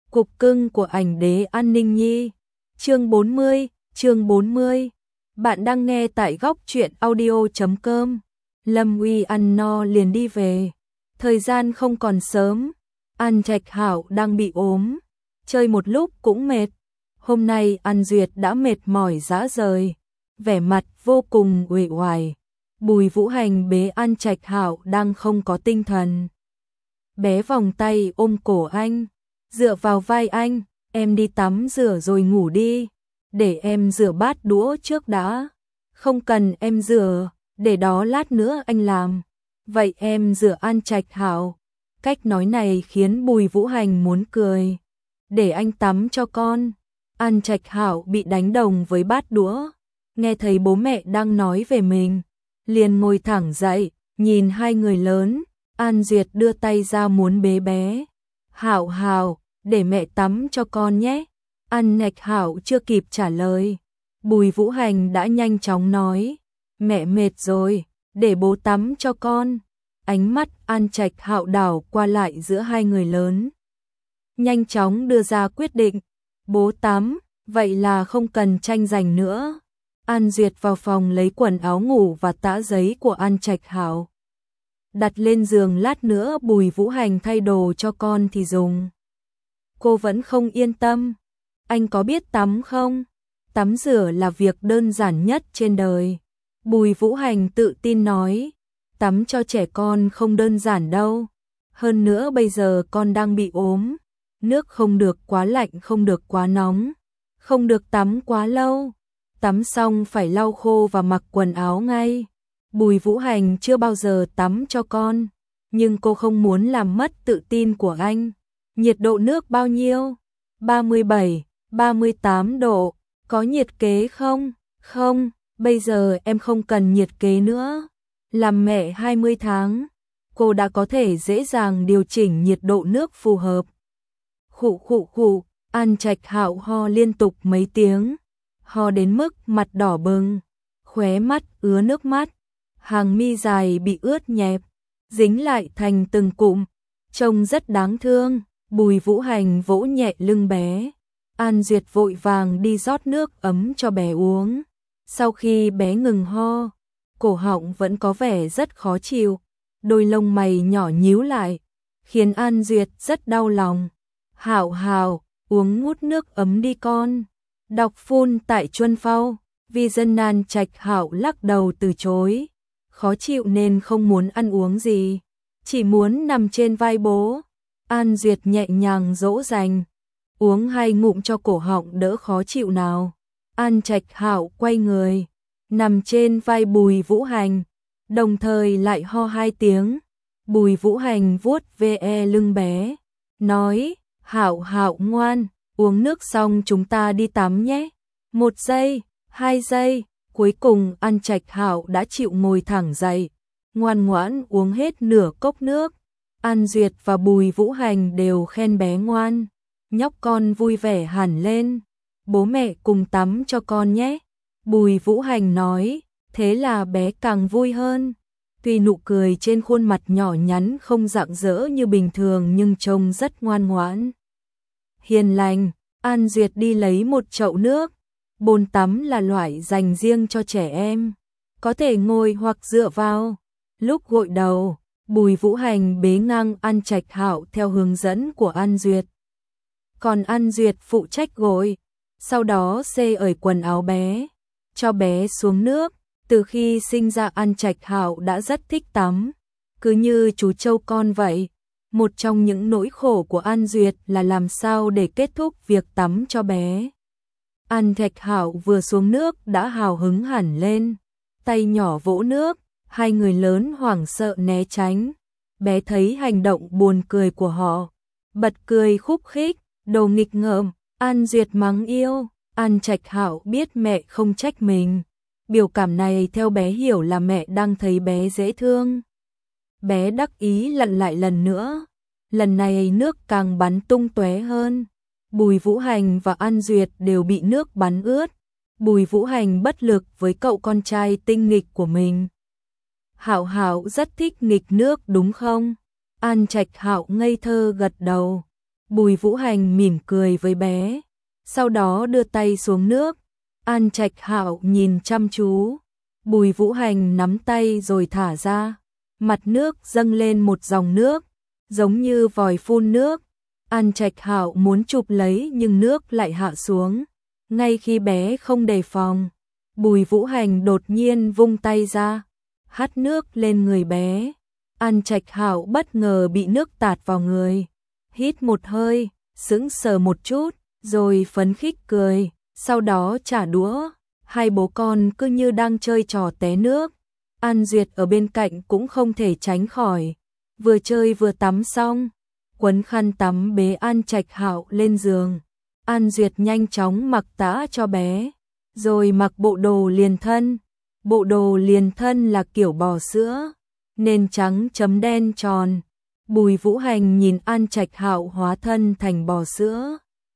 Cục cưng của ảnh đế An Ninh Nhi. Chương 40. Bạn đang nghe tại góc truyện audio.com. Lâm Uy ăn no liền đi về. Thời gian không còn sớm. An Trạch Hạo đang bị ốm. Chơi một lúc cũng mệt. Hôm nay An Duyệt đã mệt mỏi rã rời. Vẻ mặt vô cùng uể oải. Bùi Vũ Hành bế An Trạch Hạo đang không có tinh thần. Bé vòng tay ôm cổ anh, dựa vào vai anh, em đi tắm rửa rồi ngủ đi, để em rửa bát đũa trước đã. Không cần em rửa, để đó lát nữa anh làm. Vậy em rửa. An Trạch Hạo. Cách nói này khiến Bùi Vũ Hành muốn cười. Để anh tắm cho con. An Trạch Hạo bị đánh đồng với bát đũa, nghe thấy bố mẹ đang nói về mình, liền ngồi thẳng dậy, nhìn hai người lớn. An Duyệt đưa tay ra muốn bế bé. Hạo Hạo, để mẹ tắm cho con nhé. An Trạch Hạo chưa kịp trả lời, Bùi Vũ Hành đã nhanh chóng nói, mẹ mệt rồi, để bố tắm cho con. Ánh mắt An Trạch Hạo đảo qua lại giữa hai người lớn, nhanh chóng đưa ra quyết định, bố tắm, vậy là không cần tranh giành nữa. An Duyệt vào phòng lấy quần áo ngủ và tã giấy của An Trạch Hạo, đặt lên giường, lát nữa Bùi Vũ Hành thay đồ cho con thì dùng. Cô vẫn không yên tâm. Anh có biết tắm không? Tắm rửa là việc đơn giản nhất trên đời. Bùi Vũ Hành tự tin nói, tắm cho trẻ con không đơn giản đâu. Hơn nữa bây giờ con đang bị ốm. Nước không được quá lạnh, không được quá nóng, không được tắm quá lâu. Tắm xong phải lau khô và mặc quần áo ngay. Bùi Vũ Hành chưa bao giờ tắm cho con, nhưng cô không muốn làm mất tự tin của anh. Nhiệt độ nước bao nhiêu? 37, 38 độ. Có nhiệt kế không? Không, bây giờ em không cần nhiệt kế nữa. Làm mẹ 20 tháng, cô đã có thể dễ dàng điều chỉnh nhiệt độ nước phù hợp. Khụ khụ khụ, An Trạch Hạo ho liên tục mấy tiếng, ho đến mức mặt đỏ bừng, khóe mắt ứa nước mắt, hàng mi dài bị ướt nhẹp, dính lại thành từng cụm, trông rất đáng thương. Bùi Vũ Hành vỗ nhẹ lưng bé. An Duyệt vội vàng đi rót nước ấm cho bé uống. Sau khi bé ngừng ho, cổ họng vẫn có vẻ rất khó chịu, đôi lông mày nhỏ nhíu lại, khiến An Duyệt rất đau lòng. Hạo Hạo, uống ngút nước ấm đi con. Đọc phun tại Chuân Phao. Vì dân An Trạch Hạo lắc đầu từ chối, khó chịu nên không muốn ăn uống gì, chỉ muốn nằm trên vai bố. An Duyệt nhẹ nhàng dỗ dành, uống 2 ngụm cho cổ họng đỡ khó chịu nào. An Trạch Hạo quay người, nằm trên vai Bùi Vũ Hành, đồng thời lại ho 2 tiếng. Bùi Vũ Hành vuốt ve lưng bé, nói, Hạo Hạo ngoan, uống nước xong chúng ta đi tắm nhé. 1 giây, 2 giây, cuối cùng An Trạch Hạo đã chịu ngồi thẳng dậy, ngoan ngoãn uống hết nửa cốc nước. An Duyệt và Bùi Vũ Hành đều khen bé ngoan, nhóc con vui vẻ hẳn lên. Bố mẹ cùng tắm cho con nhé. Bùi Vũ Hành nói, thế là bé càng vui hơn. Tuy nụ cười trên khuôn mặt nhỏ nhắn không rạng rỡ như bình thường nhưng trông rất ngoan ngoãn, hiền lành. An Duyệt đi lấy một chậu nước. Bồn tắm là loại dành riêng cho trẻ em, có thể ngồi hoặc dựa vào. Lúc gội đầu, Bùi Vũ Hành bế ngang An Trạch Hạo theo hướng dẫn của An Duyệt. Còn An Duyệt phụ trách gội, sau đó ởi quần áo bé, cho bé xuống nước. Từ khi sinh ra An Trạch Hạo đã rất thích tắm, cứ như chú trâu con vậy. Một trong những nỗi khổ của An Duyệt là làm sao để kết thúc việc tắm cho bé. An Trạch Hạo vừa xuống nước đã hào hứng hẳn lên, tay nhỏ vỗ nước, hai người lớn hoảng sợ né tránh. Bé thấy hành động buồn cười của họ, bật cười khúc khích, đồ nghịch ngợm. An Duyệt mắng yêu. An Trạch Hạo biết mẹ không trách mình, biểu cảm này theo bé hiểu là mẹ đang thấy bé dễ thương. Bé đắc ý lặn lại lần nữa, lần này nước càng bắn tung tóe hơn. Bùi Vũ Hành và An Duyệt đều bị nước bắn ướt. Bùi Vũ Hành bất lực với cậu con trai tinh nghịch của mình. Hạo Hạo rất thích nghịch nước đúng không? An Trạch Hạo ngây thơ gật đầu. Bùi Vũ Hành mỉm cười với bé, sau đó đưa tay xuống nước. An Trạch Hạo nhìn chăm chú. Bùi Vũ Hành nắm tay rồi thả ra. Mặt nước dâng lên một dòng nước, giống như vòi phun nước. An Trạch Hạo muốn chụp lấy nhưng nước lại hạ xuống. Ngay khi bé không đề phòng, Bùi Vũ Hành đột nhiên vung tay ra, hắt nước lên người bé. An Trạch Hạo bất ngờ bị nước tạt vào người, hít một hơi, sững sờ một chút, rồi phấn khích cười, sau đó trả đũa. Hai bố con cứ như đang chơi trò té nước. An Duyệt ở bên cạnh cũng không thể tránh khỏi, vừa chơi vừa tắm xong, quấn khăn tắm bế An Trạch Hạo lên giường. An Duyệt nhanh chóng mặc tã cho bé, rồi mặc bộ đồ liền thân. Bộ đồ liền thân là kiểu bò sữa, nên trắng chấm đen tròn. Bùi Vũ Hành nhìn An Trạch Hạo hóa thân thành bò sữa,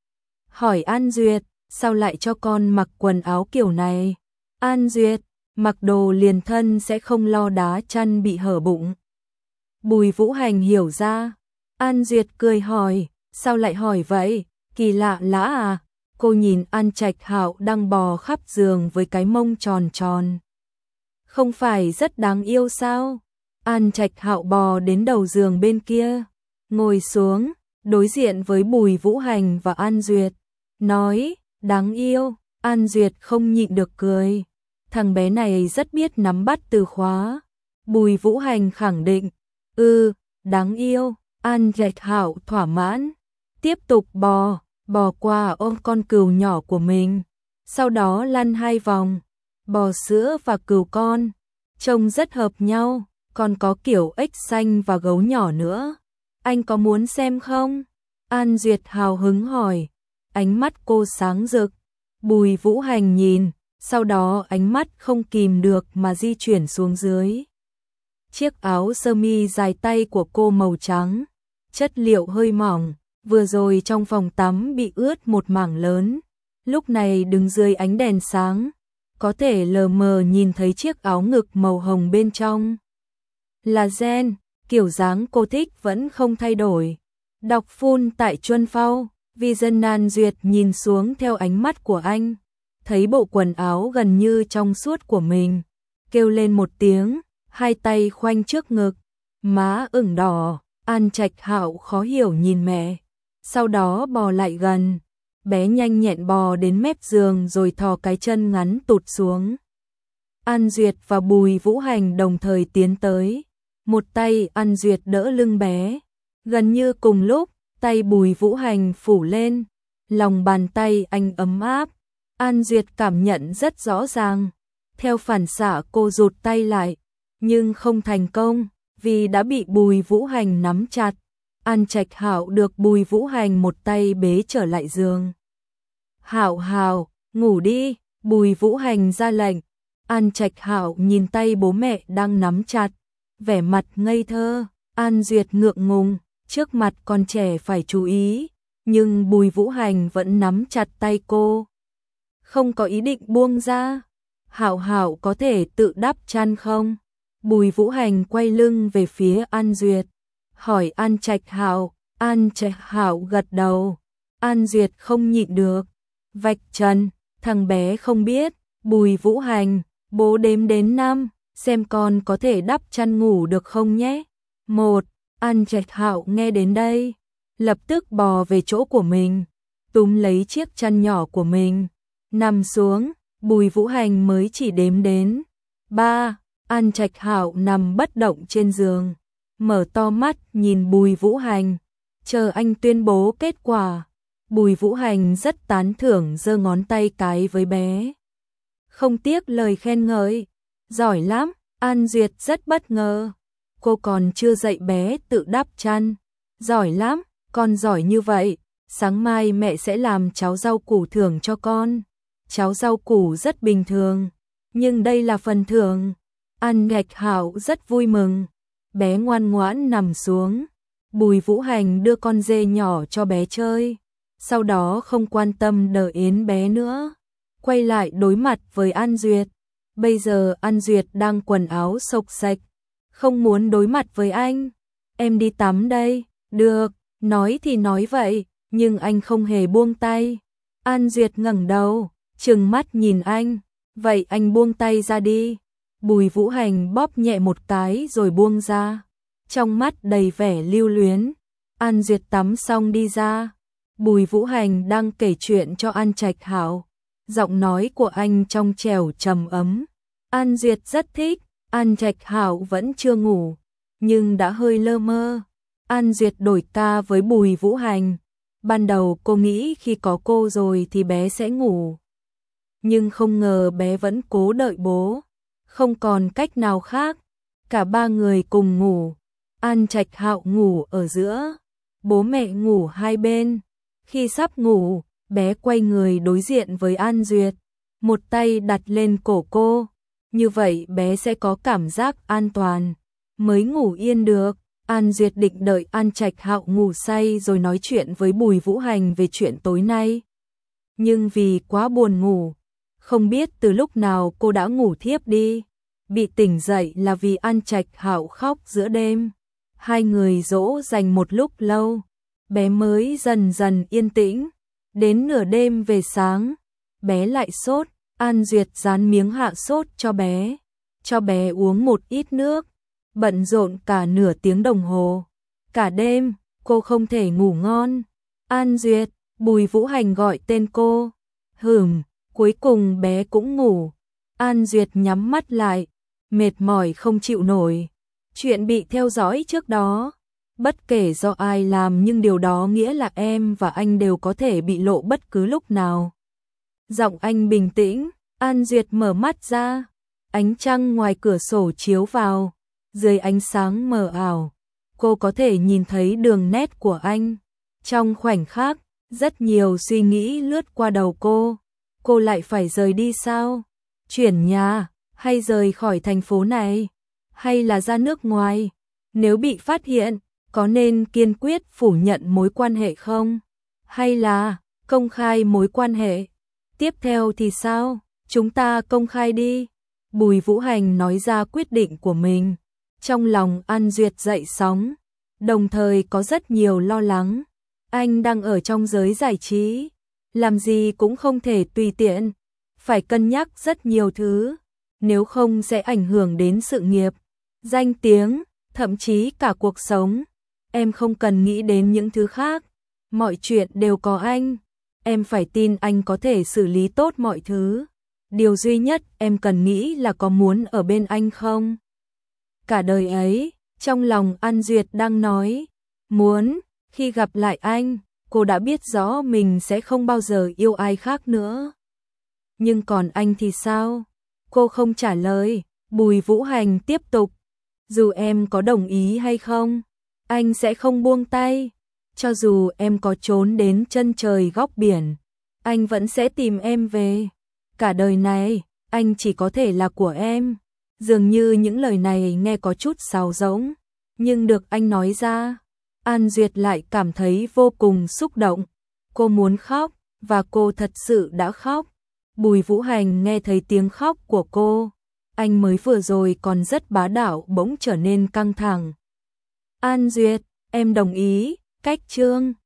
hỏi An Duyệt, sao lại cho con mặc quần áo kiểu này? An Duyệt, mặc đồ liền thân sẽ không lo đá chăn bị hở bụng. Bùi Vũ Hành hiểu ra. An Duyệt cười hỏi, sao lại hỏi vậy? Kỳ lạ lã à? Cô nhìn An Trạch Hạo đang bò khắp giường với cái mông tròn tròn, không phải rất đáng yêu sao? An Trạch Hạo bò đến đầu giường bên kia, ngồi xuống, đối diện với Bùi Vũ Hành và An Duyệt, nói, đáng yêu. An Duyệt không nhịn được cười, thằng bé này rất biết nắm bắt từ khóa. Bùi Vũ Hành khẳng định, đáng yêu. An Trạch Hạo thỏa mãn, tiếp tục bò qua ôm con cừu nhỏ của mình, sau đó lăn 2 vòng. Bò sữa và cừu con trông rất hợp nhau, còn có kiểu ếch xanh và gấu nhỏ nữa. Anh có muốn xem không? An Duyệt hào hứng hỏi, ánh mắt cô sáng rực. Bùi Vũ Hành nhìn, sau đó ánh mắt không kìm được mà di chuyển xuống dưới. Chiếc áo sơ mi dài tay của cô màu trắng, chất liệu hơi mỏng, vừa rồi trong phòng tắm bị ướt một mảng lớn, lúc này đứng dưới ánh đèn sáng, có thể lờ mờ nhìn thấy chiếc áo ngực màu hồng bên trong. Là gen, kiểu dáng cô thích vẫn không thay đổi. Đọc full tại Chuân Phao. Vision. An Duyệt nhìn xuống theo ánh mắt của anh, thấy bộ quần áo gần như trong suốt của mình, kêu lên một tiếng, hai tay khoanh trước ngực, má ửng đỏ. An Trạch Hạo khó hiểu nhìn mẹ, sau đó bò lại gần. Bé nhanh nhẹn bò đến mép giường rồi thò cái chân ngắn tụt xuống. An Duyệt và Bùi Vũ Hành đồng thời tiến tới, một tay An Duyệt đỡ lưng bé. Gần như cùng lúc, tay Bùi Vũ Hành phủ lên, lòng bàn tay anh ấm áp. An Duyệt cảm nhận rất rõ ràng, theo phản xạ cô rụt tay lại, nhưng không thành công, vì đã bị Bùi Vũ Hành nắm chặt. An Trạch Hạo được Bùi Vũ Hành một tay bế trở lại giường. Hạo Hạo, ngủ đi, Bùi Vũ Hành ra lệnh. An Trạch Hạo nhìn tay bố mẹ đang nắm chặt, vẻ mặt ngây thơ. An Duyệt ngượng ngùng, trước mặt con trẻ phải chú ý, nhưng Bùi Vũ Hành vẫn nắm chặt tay cô, không có ý định buông ra. Hạo Hạo có thể tự đắp chăn không? Bùi Vũ Hành quay lưng về phía An Duyệt, hỏi An Trạch Hạo. An Trạch Hạo gật đầu. An Duyệt không nhịn được, vạch trần, thằng bé không biết. Bùi Vũ Hành, bố đếm đến 5, xem con có thể đắp chăn ngủ được không nhé. 1. An Trạch Hạo nghe đến đây, lập tức bò về chỗ của mình, túm lấy chiếc chăn nhỏ của mình, nằm xuống. Bùi Vũ Hành mới chỉ đếm đến 3. An Trạch Hạo nằm bất động trên giường, mở to mắt nhìn Bùi Vũ Hành, chờ anh tuyên bố kết quả. Bùi Vũ Hành rất tán thưởng, giơ ngón tay cái với bé, không tiếc lời khen ngợi. Giỏi lắm. An Duyệt rất bất ngờ, cô còn chưa dạy bé tự đắp chăn. Giỏi lắm, con giỏi như vậy, sáng mai mẹ sẽ làm cháo rau củ thưởng cho con. Cháo rau củ rất bình thường, nhưng đây là phần thưởng. An Trạch Hạo rất vui mừng, bé ngoan ngoãn nằm xuống. Bùi Vũ Hành đưa con dê nhỏ cho bé chơi, sau đó không quan tâm đỡ yến bé nữa, quay lại đối mặt với An Duyệt. Bây giờ An Duyệt đang quần áo xộc xạch, không muốn đối mặt với anh. Em đi tắm đây. Được. Nói thì nói vậy, nhưng anh không hề buông tay. An Duyệt ngẩng đầu, trừng mắt nhìn anh. Vậy anh buông tay ra đi. Bùi Vũ Hành bóp nhẹ một cái rồi buông ra. Trong mắt đầy vẻ lưu luyến. An Duyệt tắm xong đi ra. Bùi Vũ Hành đang kể chuyện cho An Trạch Hạo. Giọng nói của anh trong trẻo trầm ấm. An Duyệt rất thích. An Trạch Hạo vẫn chưa ngủ, nhưng đã hơi lơ mơ. An Duyệt đổi ca với Bùi Vũ Hành. Ban đầu cô nghĩ khi có cô rồi thì bé sẽ ngủ. Nhưng không ngờ bé vẫn cố đợi bố. Không còn cách nào khác. Cả ba người cùng ngủ. An Trạch Hạo ngủ ở giữa. Bố mẹ ngủ hai bên. Khi sắp ngủ, bé quay người đối diện với An Duyệt. Một tay đặt lên cổ cô. Như vậy bé sẽ có cảm giác an toàn. Mới ngủ yên được. An Duyệt định đợi An Trạch Hạo ngủ say rồi nói chuyện với Bùi Vũ Hành về chuyện tối nay. Nhưng vì quá buồn ngủ, không biết từ lúc nào cô đã ngủ thiếp đi. Bị tỉnh dậy là vì An Trạch Hạo khóc giữa đêm. Hai người dỗ dành một lúc lâu, bé mới dần dần yên tĩnh. Đến nửa đêm về sáng, bé lại sốt. An Duyệt dán miếng hạ sốt cho bé uống một ít nước. Bận rộn cả nửa tiếng đồng hồ. Cả đêm, cô không thể ngủ ngon. An Duyệt, Bùi Vũ Hành gọi tên cô. Cuối cùng bé cũng ngủ. An Duyệt nhắm mắt lại, mệt mỏi không chịu nổi. Chuyện bị theo dõi trước đó, bất kể do ai làm nhưng điều đó nghĩa là em và anh đều có thể bị lộ bất cứ lúc nào. Giọng anh bình tĩnh. An Duyệt mở mắt ra. Ánh trăng ngoài cửa sổ chiếu vào. Dưới ánh sáng mờ ảo, cô có thể nhìn thấy đường nét của anh. Trong khoảnh khắc, rất nhiều suy nghĩ lướt qua đầu cô. Cô lại phải rời đi sao? Chuyển nhà, hay rời khỏi thành phố này? Hay là ra nước ngoài? Nếu bị phát hiện, có nên kiên quyết phủ nhận mối quan hệ không? Hay là công khai mối quan hệ? Tiếp theo thì sao? Chúng ta công khai đi. Bùi Vũ Hành nói ra quyết định của mình. Trong lòng An Duyệt dậy sóng, đồng thời có rất nhiều lo lắng. Anh đang ở trong giới giải trí, làm gì cũng không thể tùy tiện, phải cân nhắc rất nhiều thứ, nếu không sẽ ảnh hưởng đến sự nghiệp, danh tiếng, thậm chí cả cuộc sống. Em không cần nghĩ đến những thứ khác, mọi chuyện đều có anh. Em phải tin anh có thể xử lý tốt mọi thứ. Điều duy nhất em cần nghĩ là có muốn ở bên anh không? Cả đời ấy, trong lòng An Duyệt đang nói, muốn. Khi gặp lại anh, cô đã biết rõ mình sẽ không bao giờ yêu ai khác nữa. Nhưng còn anh thì sao? Cô không trả lời. Bùi Vũ Hành tiếp tục. Dù em có đồng ý hay không, anh sẽ không buông tay. Cho dù em có trốn đến chân trời góc biển, anh vẫn sẽ tìm em về. Cả đời này, anh chỉ có thể là của em. Dường như những lời này nghe có chút sáo rỗng, nhưng được anh nói ra, An Duyệt lại cảm thấy vô cùng xúc động. Cô muốn khóc, và cô thật sự đã khóc. Bùi Vũ Hành nghe thấy tiếng khóc của cô. Anh mới vừa rồi còn rất bá đạo bỗng trở nên căng thẳng. An Duyệt, em đồng ý, cách chương.